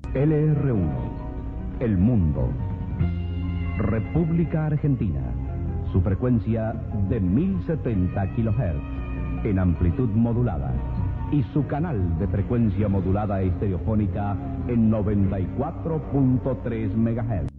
LR1, El Mundo, República Argentina, su frecuencia de 1070 kHz en amplitud modulada y su canal de frecuencia modulada estereofónica en 94.3 MHz.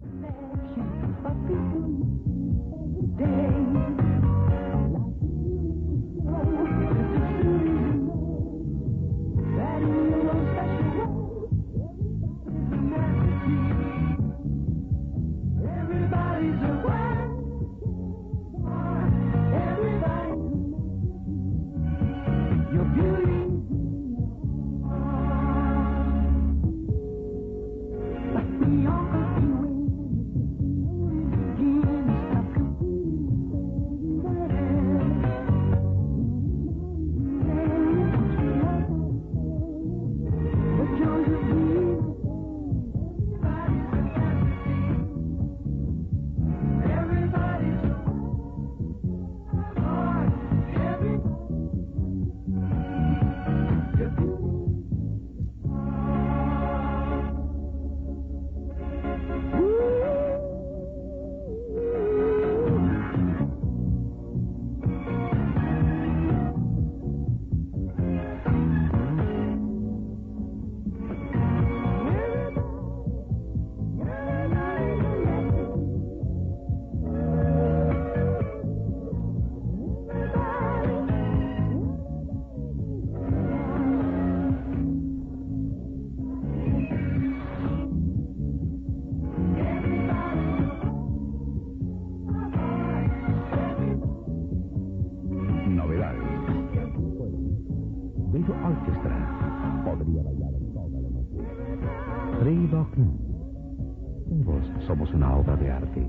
Somos una obra de arte.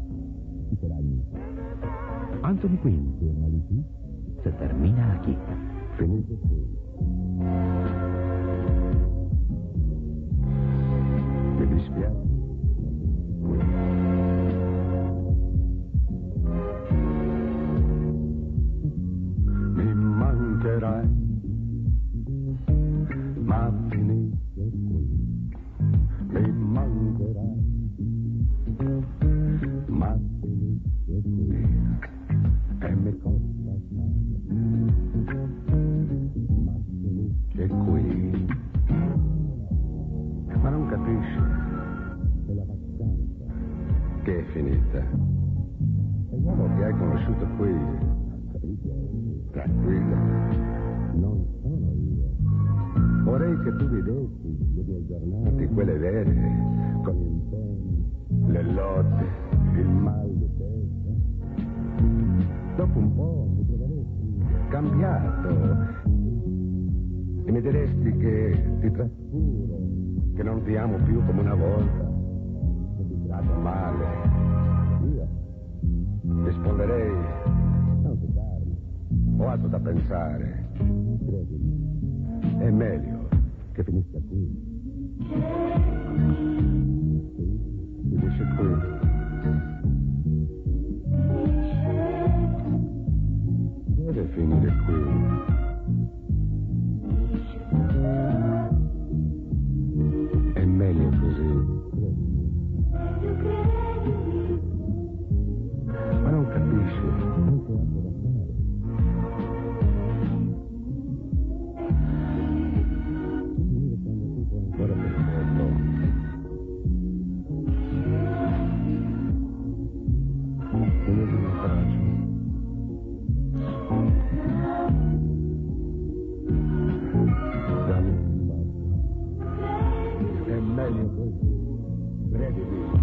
Anthony Quinn se termina aquí. Mi dispiace. Mi mancherai, ma finisce qui. Mi mancherai, ma finisce qui. E mi costa assai, ma finisce qui. Ma non capisci che la vacanza che è finita. E l'uomo che hai conosciuto qui, tranquillo, non sono io. Vorrei che tu vedessi le mie giornate, quelle vere, con gli impegni, le lotte, il mal di testa. Dopo un po' mi troveresti cambiato e mi diresti che ti trascuro, che non ti amo più come una volta, che ti tratto male. Io risponderei: non fidarmi, ho altro da pensare. Credimi, è meglio che finisca qui. Sì, finisce qui. Deve finire qui. È meglio così. Ma non capisci, non c'è altro da fare. Finire quando tu puoi ancora perfetto. Io ti abbraccio. Dammi un bacio. È meglio così. Credimi.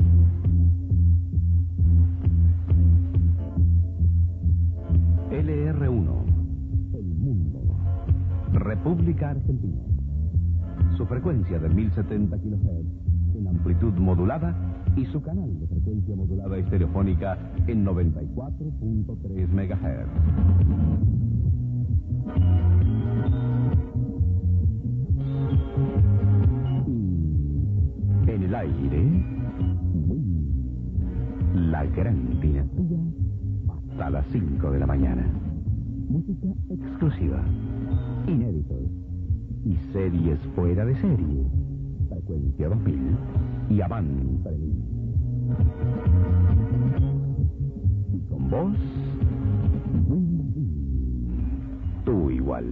LR1, El Mundo, República Argentina, su frecuencia de 1070 kHz en amplitud modulada y su canal de frecuencia modulada estereofónica en 94.3 MHz. Y en el aire, la gran dinastía hasta las 5 de la mañana. Música exclusiva, inéditos y series fuera de serie. frecuencia 2000 y Avant 3000. Y con vos, tú igual.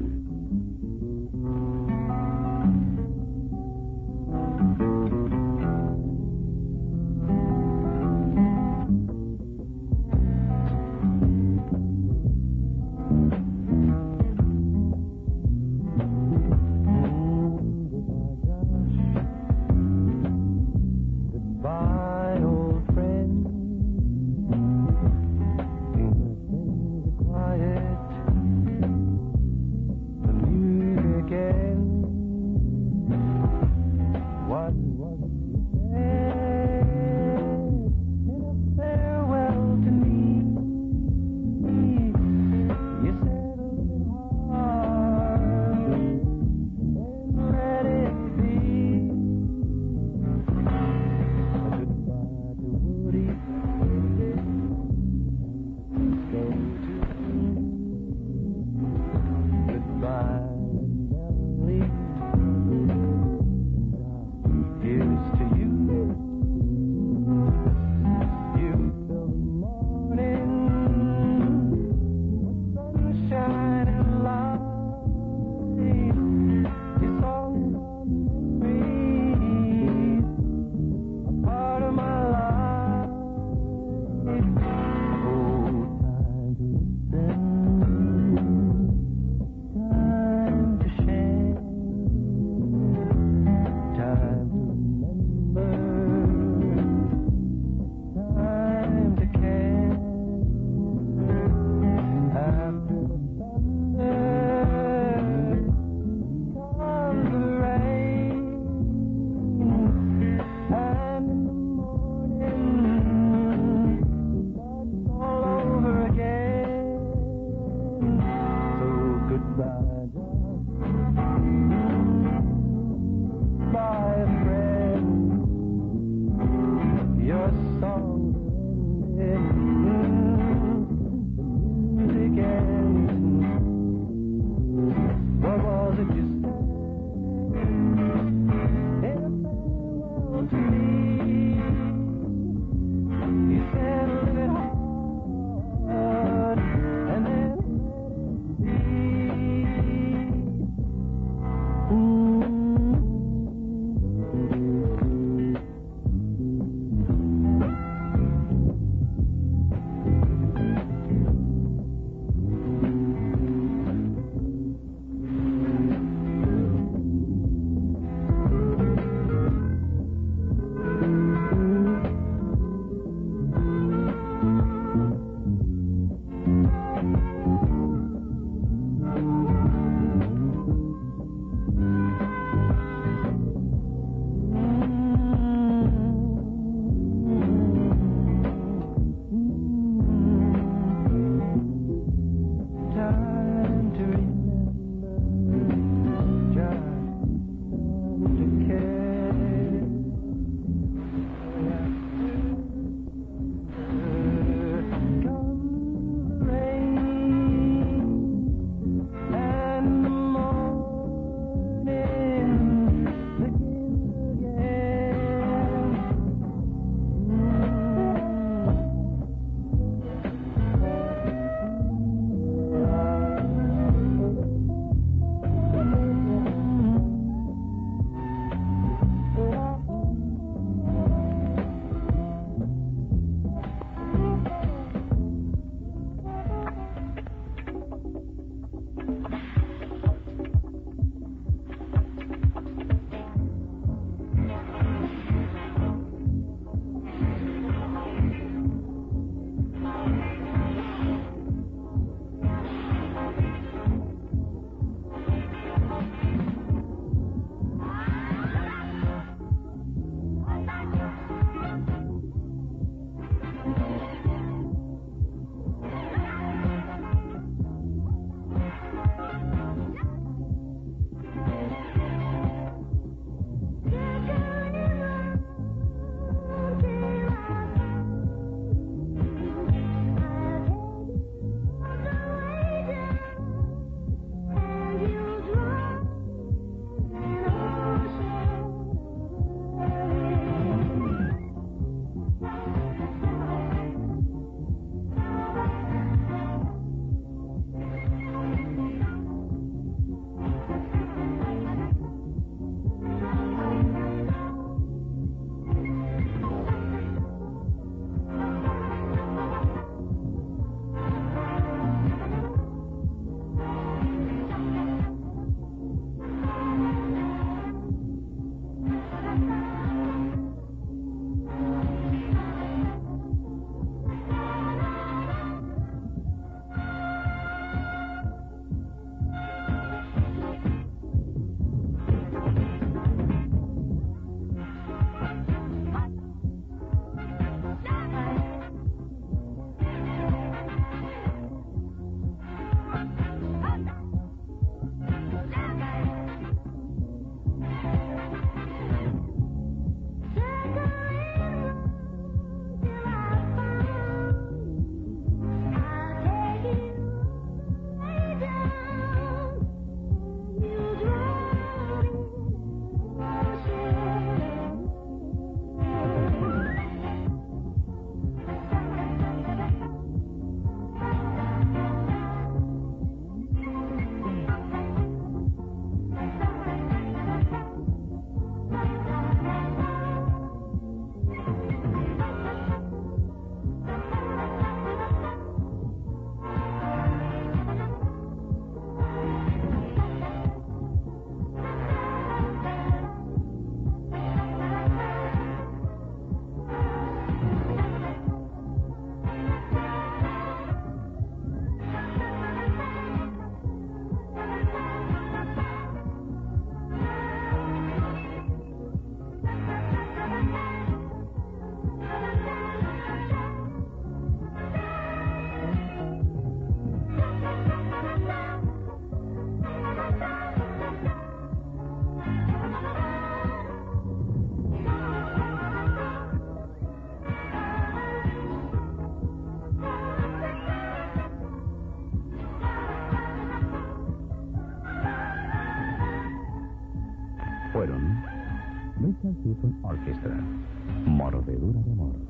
fueron Richard Hutton Orchestra, Mordedura de Amor.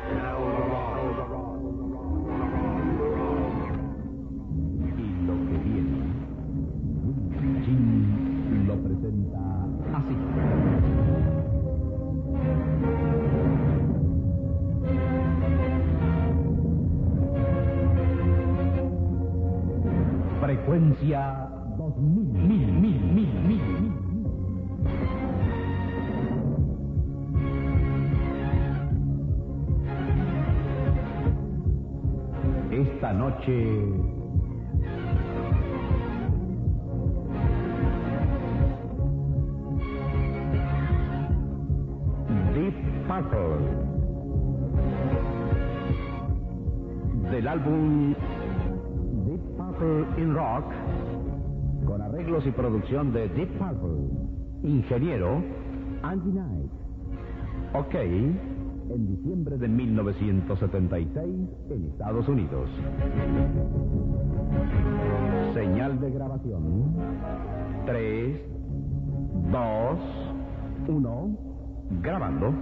Y lo que viene, Chin lo presenta así. Frecuencia 2000. Esta noche Deep Purple, del álbum Deep Purple in Rock, con arreglos y producción de Deep Purple, ingeniero Andy Knight. Ok, en diciembre de 1976 en Estados Unidos. Señal de grabación. 3, 2, 1, grabando.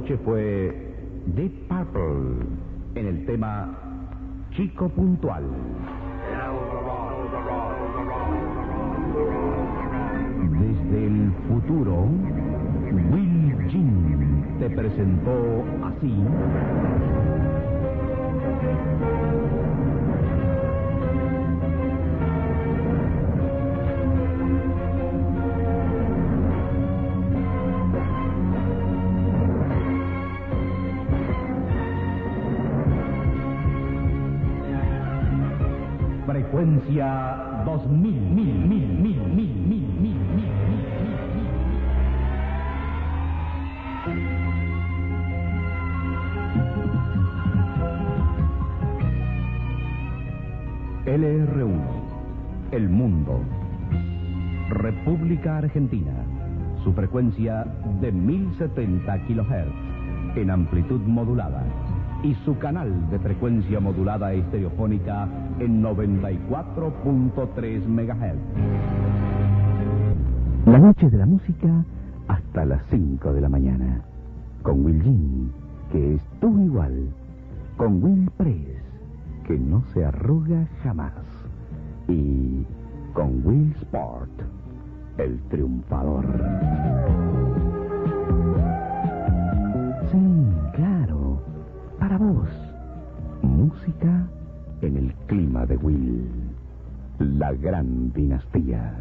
noche fue Deep Purple en el tema Chico Puntual. Desde el futuro, Will Jean te presentó así. Frecuencia 2000. LR1, El Mundo, República Argentina, su frecuencia de 1070 kHz en amplitud modulada y su canal de frecuencia modulada estereofónica en 94.3 MHz. La noche de la música hasta las 5 de la mañana. Con Will Jean, que es tú igual. Con Will Press, que no se arruga jamás. Y con Will Sport, el triunfador. Sí, claro, para vos. Música en el clima de Will. La gran dinastía.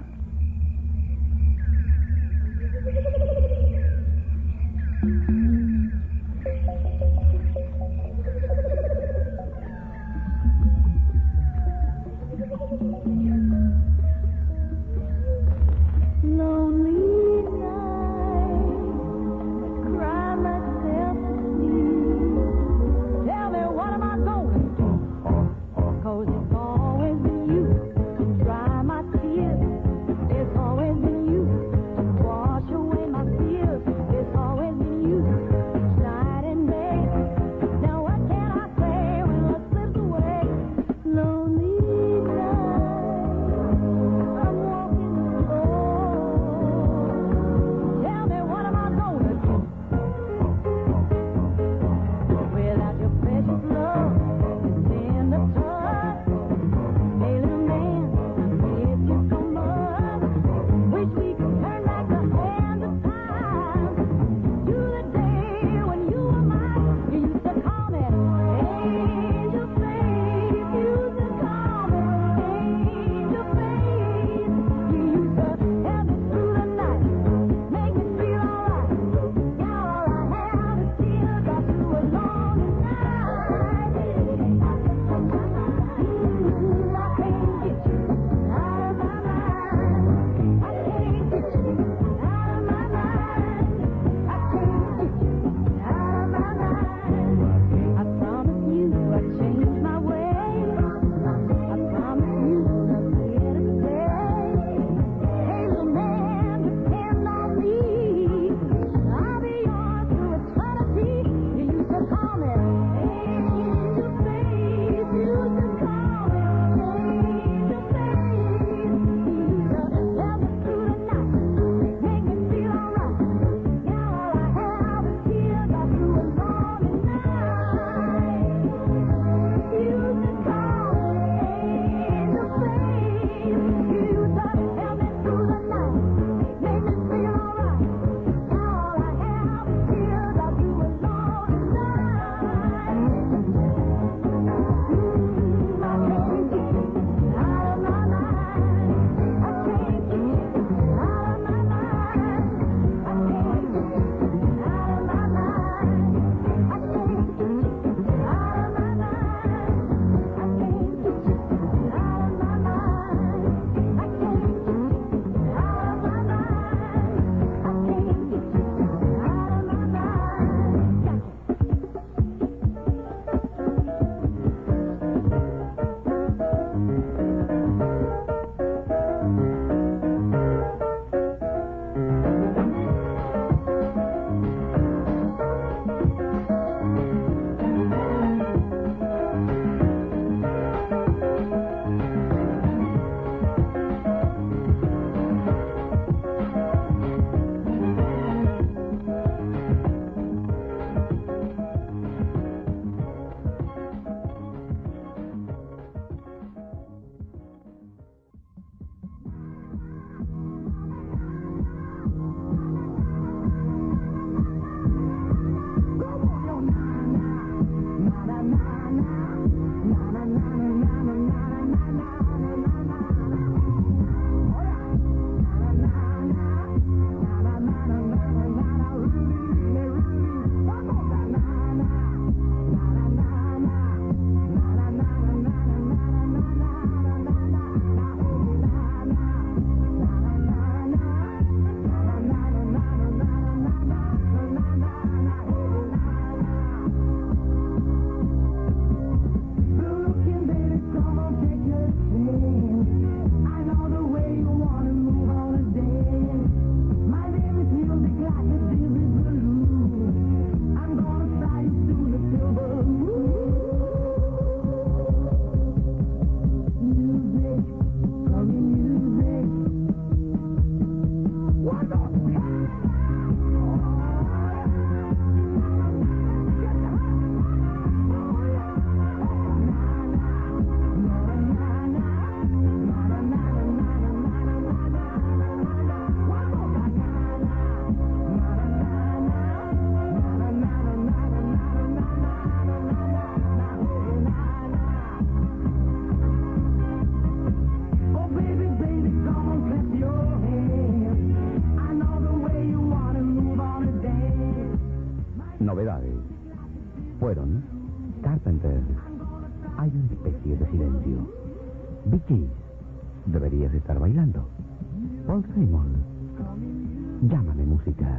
Vicky, deberías estar bailando. Paul Simon, llámame música.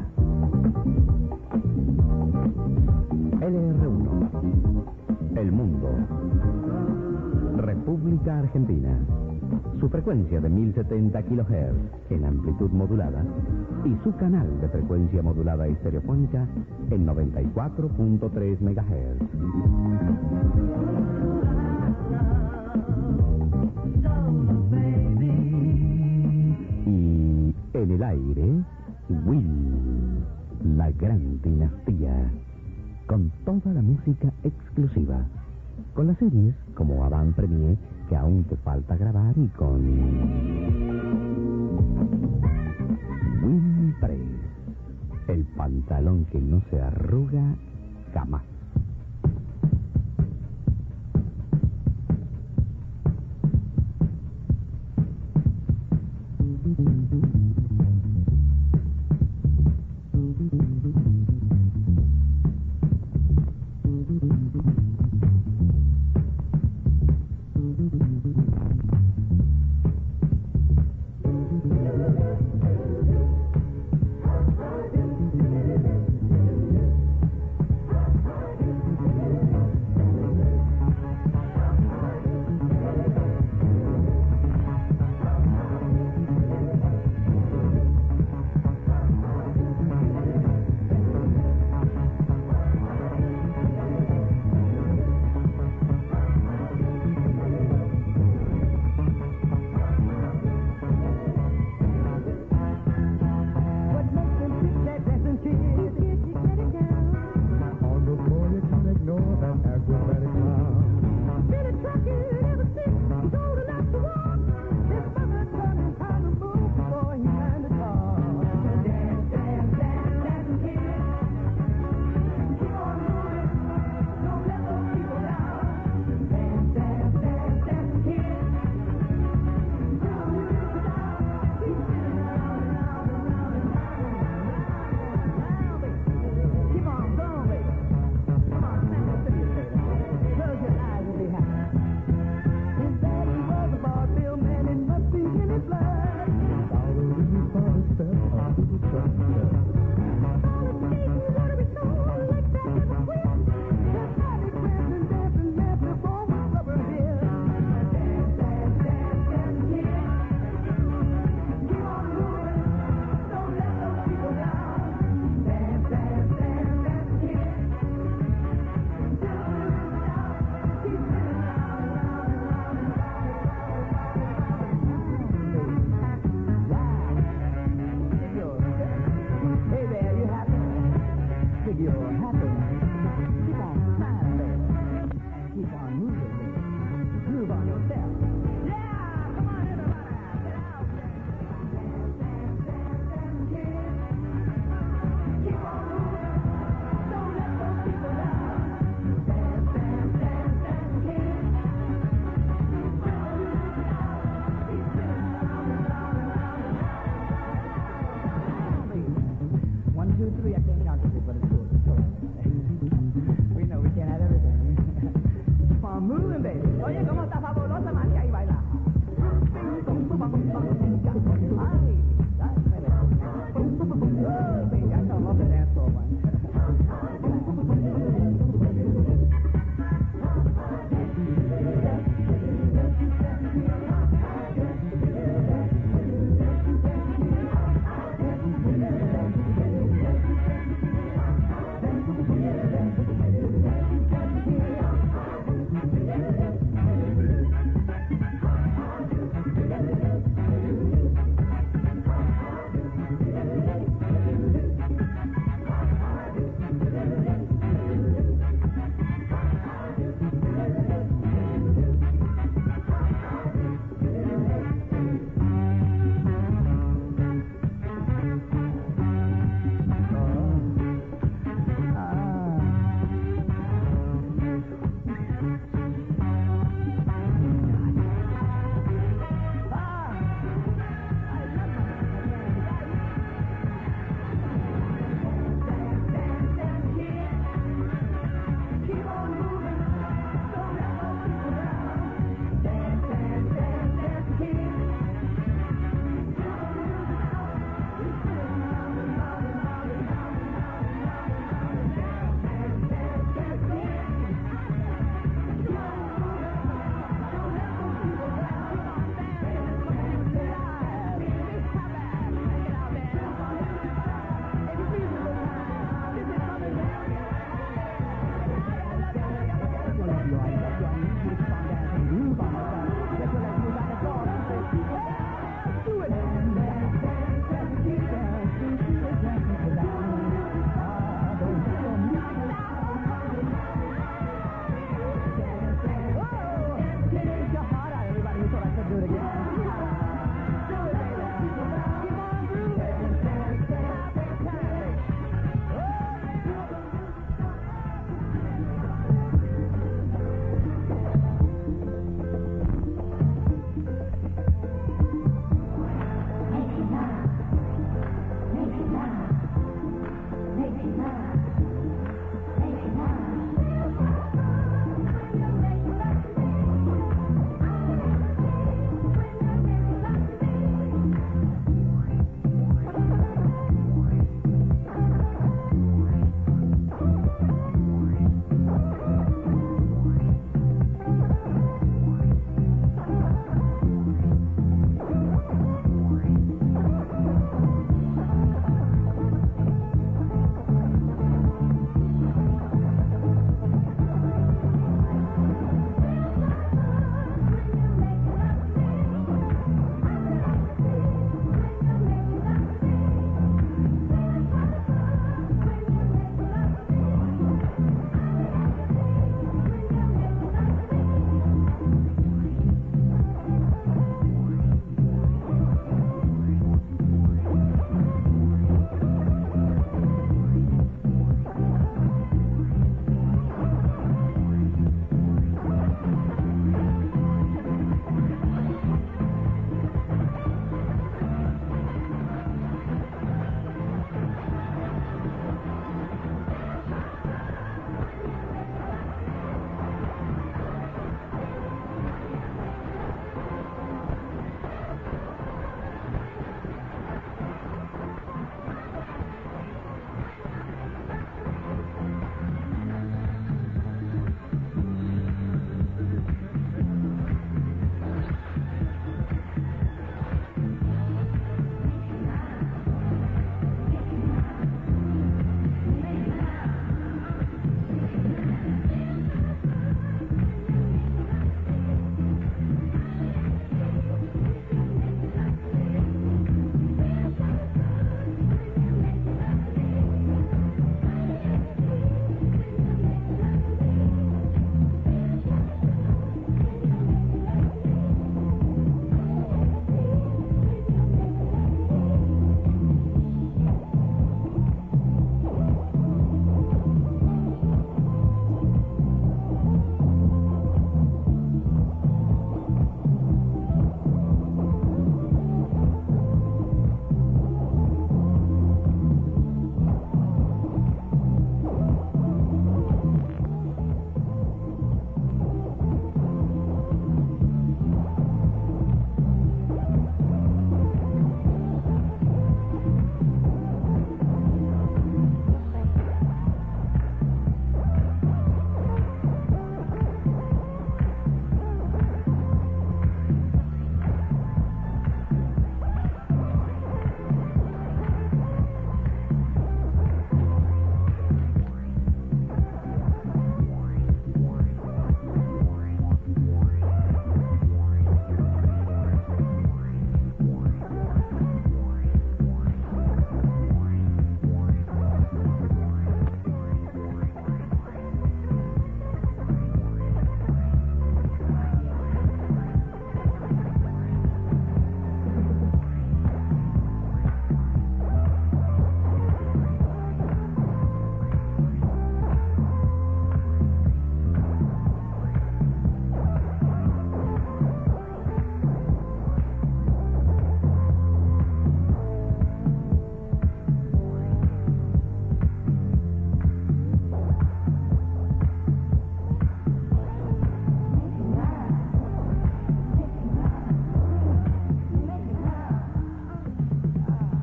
LR1, El Mundo, República Argentina. Su frecuencia de 1070 kHz en amplitud modulada y su canal de frecuencia modulada estereofónica en 94.3 MHz. Y en el aire, Will, la gran dinastía, con toda la música exclusiva, con las series como Avant Premier, que aún te falta grabar, y con Will Press, el pantalón que no se arruga jamás.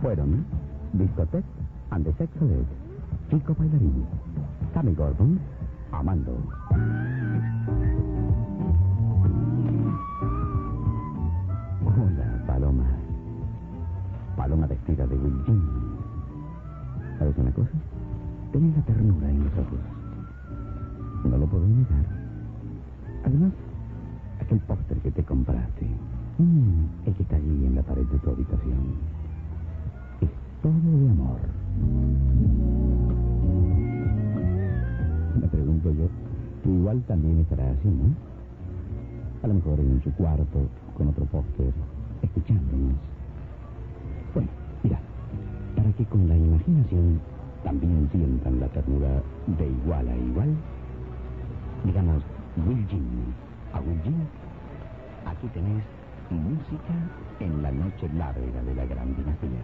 fueron Discoteque and the Sex Ed, Chico Bailarín, Sammy Gordon, Amando. Hola, Paloma. Paloma vestida de Will Jean. ¿Sabes una cosa? Tenés la ternura en los ojos. No lo puedo negar. Además, aquel póster que te compraste, el que está allí en la pared de tu habitación, es todo de amor. Me pregunto yo, tú igual también estará así, ¿no? A lo mejor en su cuarto, con otro póster, escuchándonos. Bueno, mira, para que con la imaginación también sientan la ternura de igual a igual, digamos, Will Jean a Will Jean, aquí tenés música en la noche larga de la gran dinastía.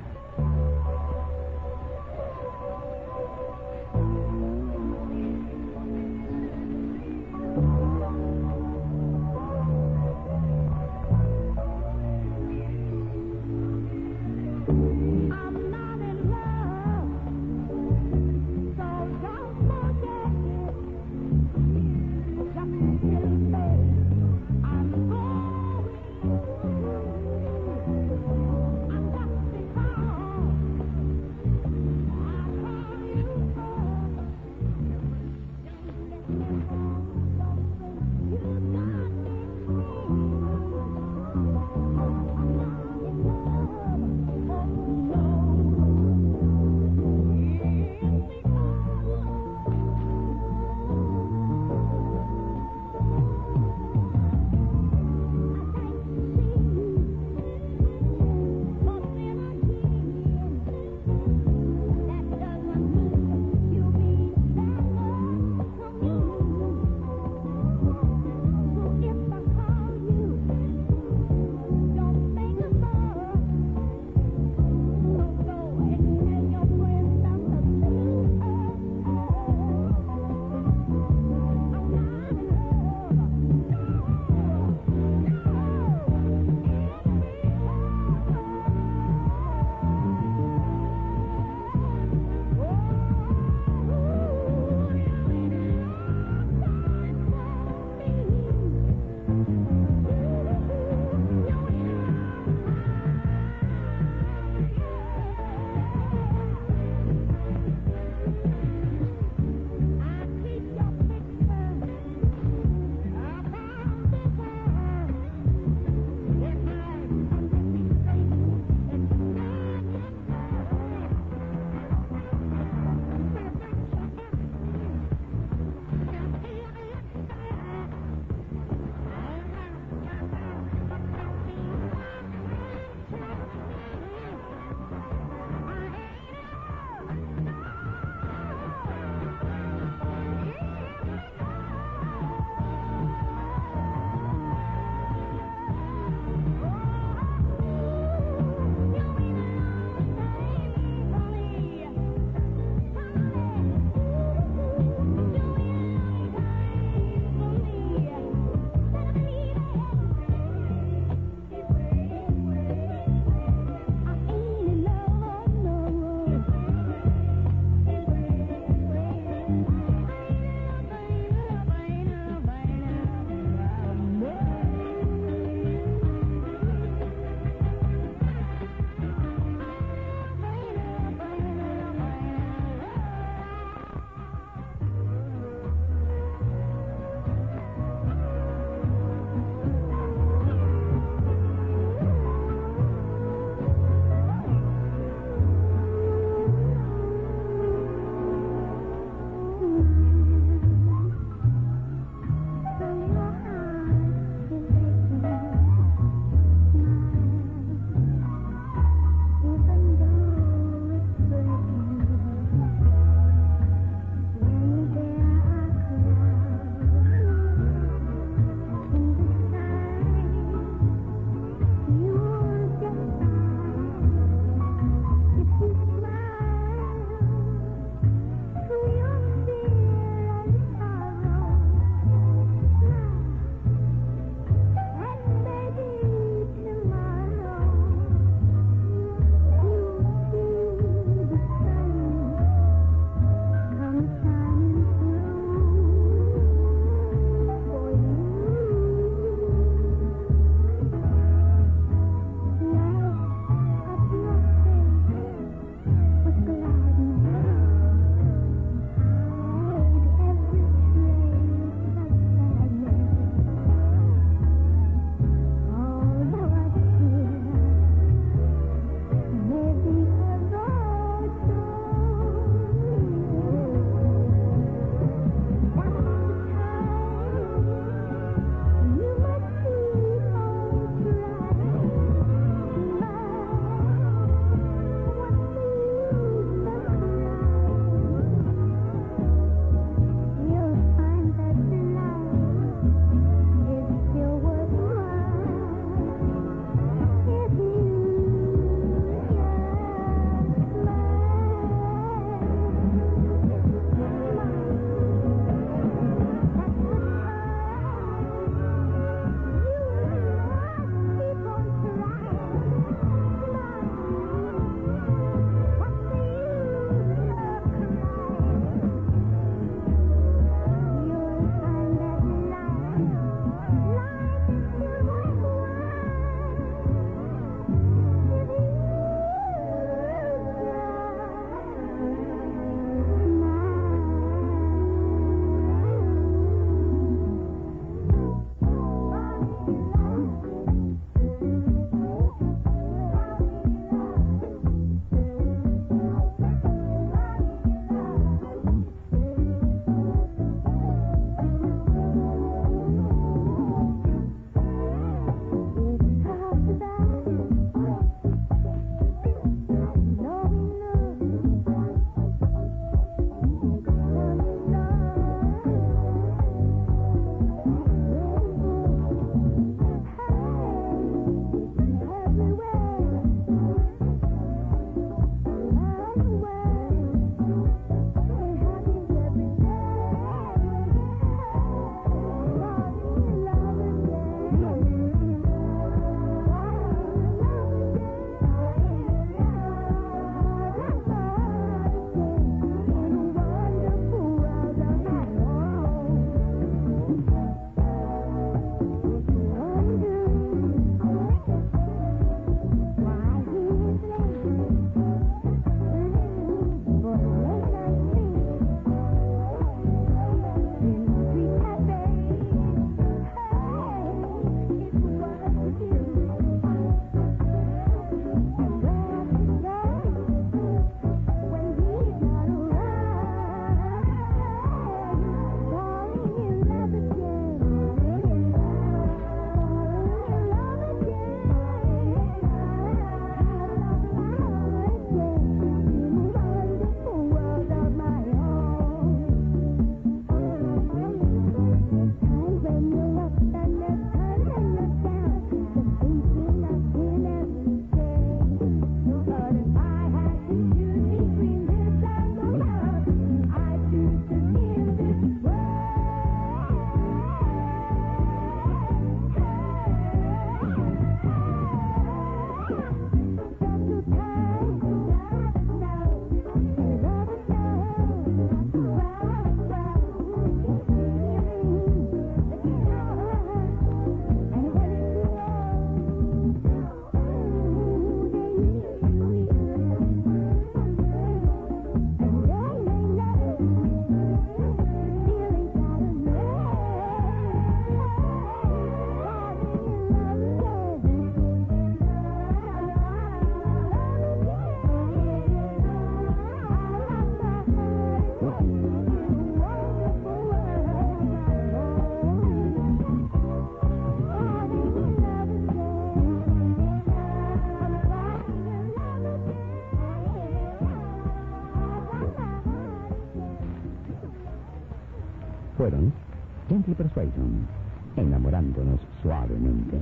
y Persuasion, enamorándonos suavemente.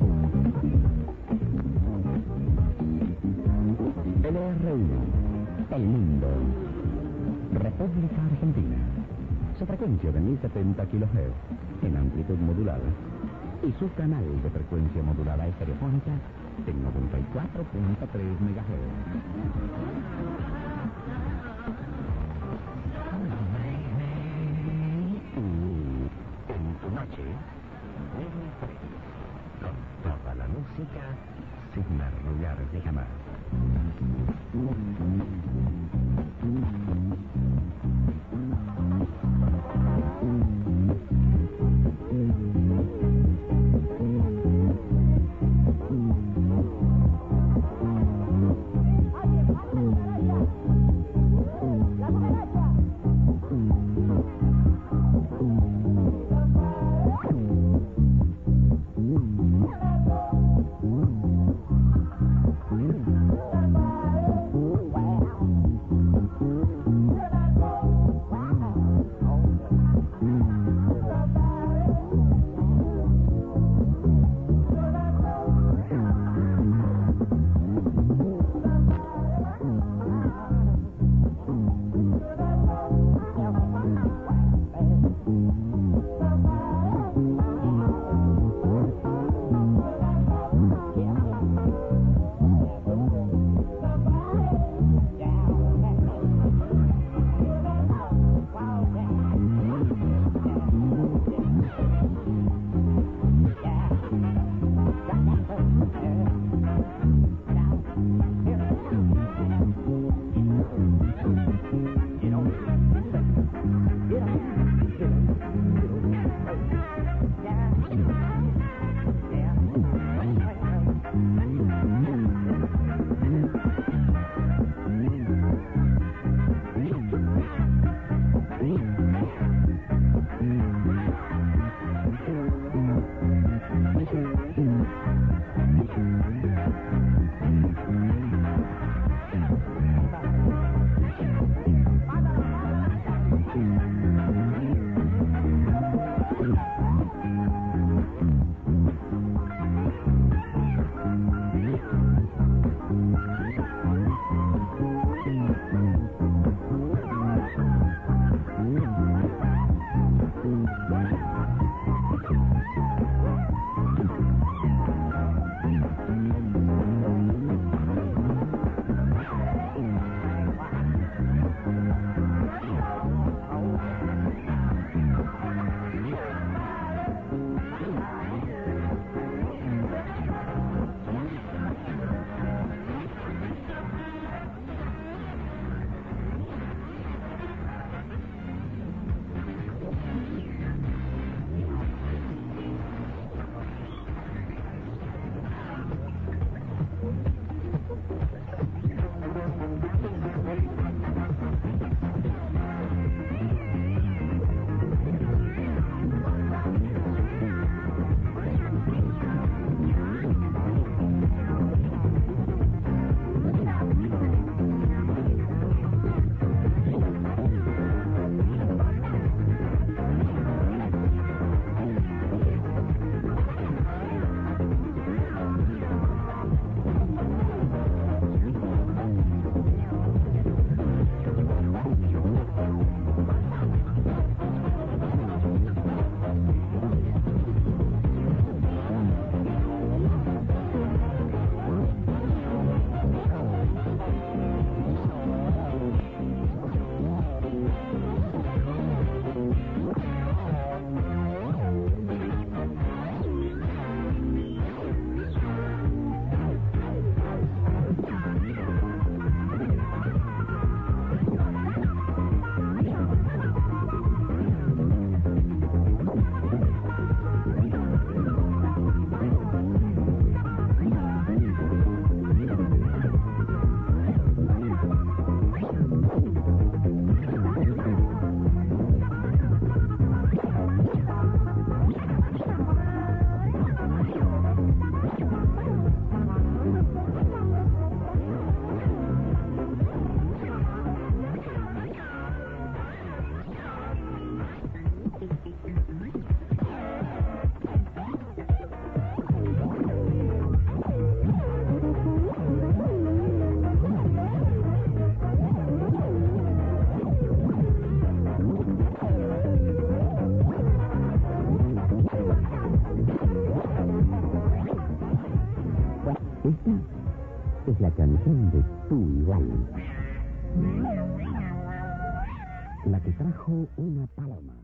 LR1, El Mundo, República Argentina. Su frecuencia de 1070 kHz en amplitud modulada y su canal de frecuencia modulada estereofónica en 94.3 MHz. En tu noche, con toda la música sin arrullarse jamás. Esta es la canción de Tu Igual. La que trajo una paloma.